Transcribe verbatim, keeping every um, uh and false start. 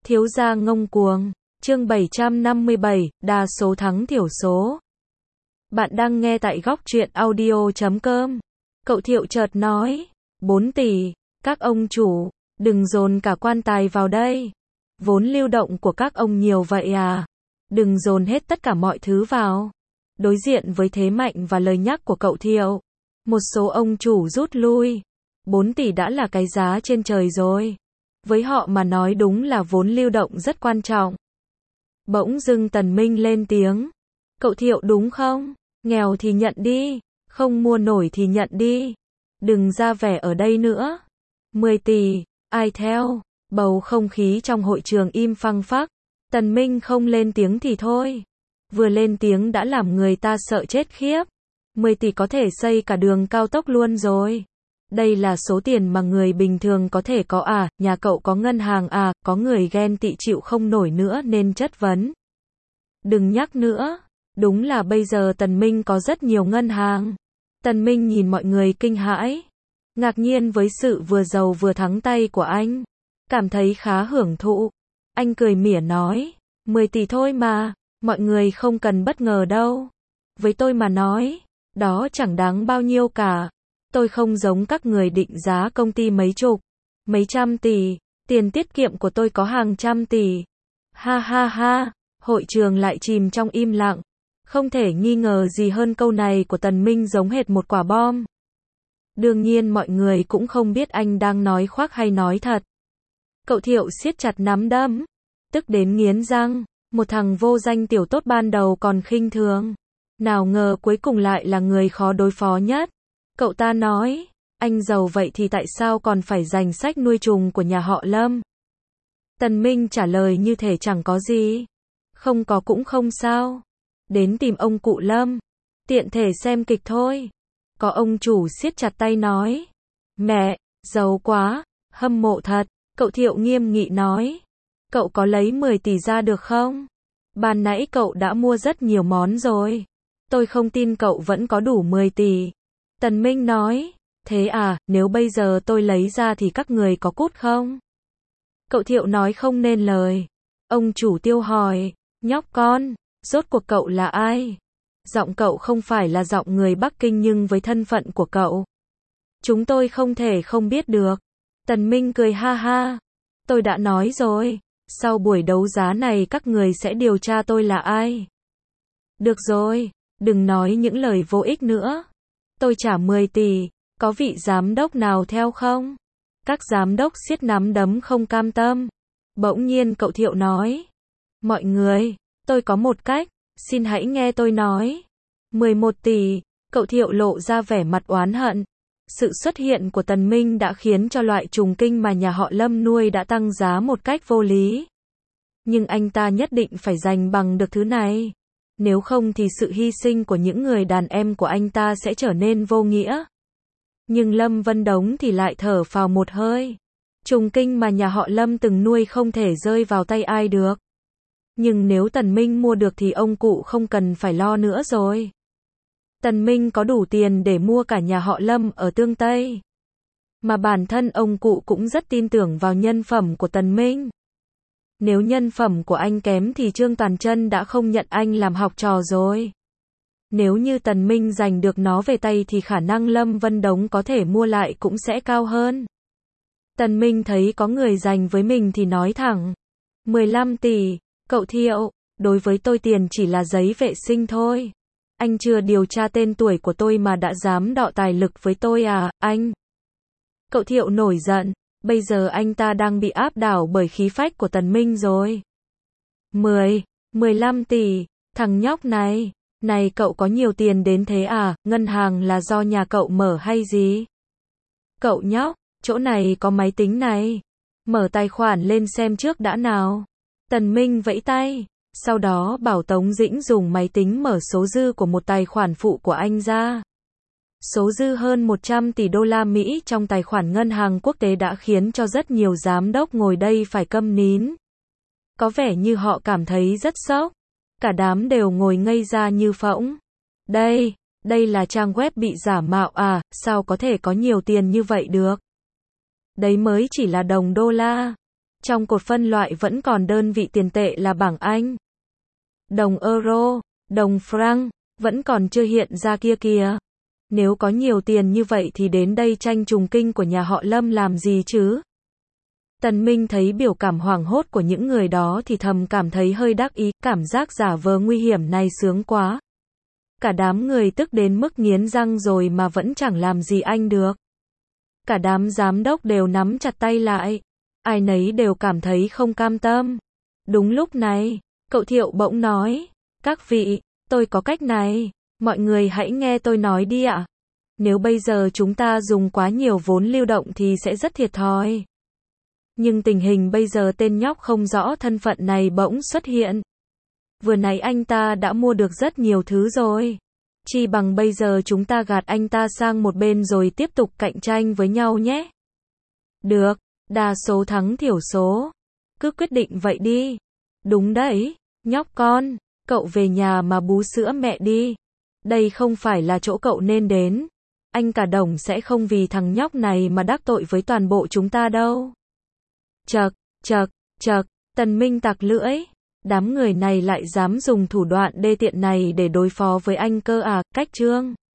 Thiếu gia ngông cuồng. Chương bảy trăm năm mươi bảy, đa số thắng thiểu số. Bạn đang nghe tại góc truyện audio chấm com. Cậu Thiệu chợt nói, bốn tỷ, các ông chủ, đừng dồn cả quan tài vào đây. Vốn lưu động của các ông nhiều vậy à? Đừng dồn hết tất cả mọi thứ vào. Đối diện với thế mạnh và lời nhắc của cậu Thiệu, một số ông chủ rút lui. bốn tỷ đã là cái giá trên trời rồi. Với họ mà nói đúng là vốn lưu động rất quan trọng. Bỗng dưng Tần Minh lên tiếng. Cậu Thiệu đúng không? Nghèo thì nhận đi, không mua nổi thì nhận đi. Đừng ra vẻ ở đây nữa. mười tỷ, ai theo? Bầu không khí trong hội trường im phăng phắc. Tần Minh không lên tiếng thì thôi. Vừa lên tiếng đã làm người ta sợ chết khiếp. mười tỷ có thể xây cả đường cao tốc luôn rồi. Đây là số tiền mà người bình thường có thể có à, nhà cậu có ngân hàng à, có người ghen tị chịu không nổi nữa nên chất vấn. Đừng nhắc nữa, đúng là bây giờ Tần Minh có rất nhiều ngân hàng. Tần Minh nhìn mọi người kinh hãi, ngạc nhiên với sự vừa giàu vừa thắng tay của anh, cảm thấy khá hưởng thụ. Anh cười mỉa nói, mười tỷ thôi mà, mọi người không cần bất ngờ đâu. Với tôi mà nói, đó chẳng đáng bao nhiêu cả. Tôi không giống các người định giá công ty mấy chục, mấy trăm tỷ, tiền tiết kiệm của tôi có hàng trăm tỷ. Ha ha ha, hội trường lại chìm trong im lặng. Không thể nghi ngờ gì hơn câu này của Tần Minh giống hệt một quả bom. Đương nhiên mọi người cũng không biết anh đang nói khoác hay nói thật. Cậu Thiệu siết chặt nắm đấm, tức đến nghiến răng, một thằng vô danh tiểu tốt ban đầu còn khinh thường. Nào ngờ cuối cùng lại là người khó đối phó nhất. Cậu ta nói, anh giàu vậy thì tại sao còn phải giành sách nuôi trùng của nhà họ Lâm? Tần Minh trả lời như thể chẳng có gì. Không có cũng không sao. Đến tìm ông cụ Lâm. Tiện thể xem kịch thôi. Có ông chủ siết chặt tay nói. Mẹ, giàu quá, hâm mộ thật. Cậu Thiệu nghiêm nghị nói. Cậu có lấy mười tỷ ra được không? Ban nãy cậu đã mua rất nhiều món rồi. Tôi không tin cậu vẫn có đủ mười tỷ. Tần Minh nói, thế à, nếu bây giờ tôi lấy ra thì các người có cút không? Cậu Thiệu nói không nên lời. Ông chủ Tiêu hỏi, nhóc con, rốt cuộc cậu là ai? Giọng cậu không phải là giọng người Bắc Kinh nhưng với thân phận của cậu, chúng tôi không thể không biết được. Tần Minh cười ha ha, tôi đã nói rồi, sau buổi đấu giá này các người sẽ điều tra tôi là ai. Được rồi, đừng nói những lời vô ích nữa. Tôi trả mười tỷ, có vị giám đốc nào theo không? Các giám đốc siết nắm đấm không cam tâm. Bỗng nhiên cậu Thiệu nói. Mọi người, tôi có một cách, xin hãy nghe tôi nói. mười một tỷ, cậu Thiệu lộ ra vẻ mặt oán hận. Sự xuất hiện của Tần Minh đã khiến cho loại trùng kinh mà nhà họ Lâm nuôi đã tăng giá một cách vô lý. Nhưng anh ta nhất định phải giành bằng được thứ này. Nếu không thì sự hy sinh của những người đàn em của anh ta sẽ trở nên vô nghĩa. Nhưng Lâm Vân Đống thì lại thở phào một hơi. Trùng kinh mà nhà họ Lâm từng nuôi không thể rơi vào tay ai được. Nhưng nếu Tần Minh mua được thì ông cụ không cần phải lo nữa rồi. Tần Minh có đủ tiền để mua cả nhà họ Lâm ở Tương Tây. Mà bản thân ông cụ cũng rất tin tưởng vào nhân phẩm của Tần Minh. Nếu nhân phẩm của anh kém thì Trương Toàn Trân đã không nhận anh làm học trò rồi. Nếu như Tần Minh giành được nó về tay thì khả năng Lâm Vân Đống có thể mua lại cũng sẽ cao hơn. Tần Minh thấy có người giành với mình thì nói thẳng. mười lăm tỷ, cậu Thiệu, đối với tôi tiền chỉ là giấy vệ sinh thôi. Anh chưa điều tra tên tuổi của tôi mà đã dám đọ tài lực với tôi à, anh? Cậu Thiệu nổi giận. Bây giờ anh ta đang bị áp đảo bởi khí phách của Tần Minh rồi. mười, mười lăm tỷ, thằng nhóc này, này cậu có nhiều tiền đến thế à, ngân hàng là do nhà cậu mở hay gì? Cậu nhóc, chỗ này có máy tính này, mở tài khoản lên xem trước đã nào. Tần Minh vẫy tay, sau đó bảo Tống Dĩnh dùng máy tính mở số dư của một tài khoản phụ của anh ra. Số dư hơn một trăm tỷ đô la Mỹ trong tài khoản ngân hàng quốc tế đã khiến cho rất nhiều giám đốc ngồi đây phải câm nín. Có vẻ như họ cảm thấy rất sốc. Cả đám đều ngồi ngây ra như phỗng. Đây, đây là trang web bị giả mạo à, sao có thể có nhiều tiền như vậy được? Đấy mới chỉ là đồng đô la. Trong cột phân loại vẫn còn đơn vị tiền tệ là bảng Anh, đồng euro, đồng franc, vẫn còn chưa hiện ra kia kìa. Nếu có nhiều tiền như vậy thì đến đây tranh trùng kinh của nhà họ Lâm làm gì chứ? Tần Minh thấy biểu cảm hoảng hốt của những người đó thì thầm cảm thấy hơi đắc ý, cảm giác giả vờ nguy hiểm này sướng quá. Cả đám người tức đến mức nghiến răng rồi mà vẫn chẳng làm gì anh được. Cả đám giám đốc đều nắm chặt tay lại. Ai nấy đều cảm thấy không cam tâm. Đúng lúc này, cậu Thiệu bỗng nói, các vị, tôi có cách này, mọi người hãy nghe tôi nói đi ạ. Nếu bây giờ chúng ta dùng quá nhiều vốn lưu động thì sẽ rất thiệt thòi. Nhưng tình hình bây giờ tên nhóc không rõ thân phận này bỗng xuất hiện. Vừa nãy anh ta đã mua được rất nhiều thứ rồi. Chi bằng bây giờ chúng ta gạt anh ta sang một bên rồi tiếp tục cạnh tranh với nhau nhé. Được, đa số thắng thiểu số. Cứ quyết định vậy đi. Đúng đấy, nhóc con, cậu về nhà mà bú sữa mẹ đi. Đây không phải là chỗ cậu nên đến. Anh cả đồng sẽ không vì thằng nhóc này mà đắc tội với toàn bộ chúng ta đâu. Chậc, chậc, chậc, Tần Minh tặc lưỡi. Đám người này lại dám dùng thủ đoạn đê tiện này để đối phó với anh cơ à, cách trương.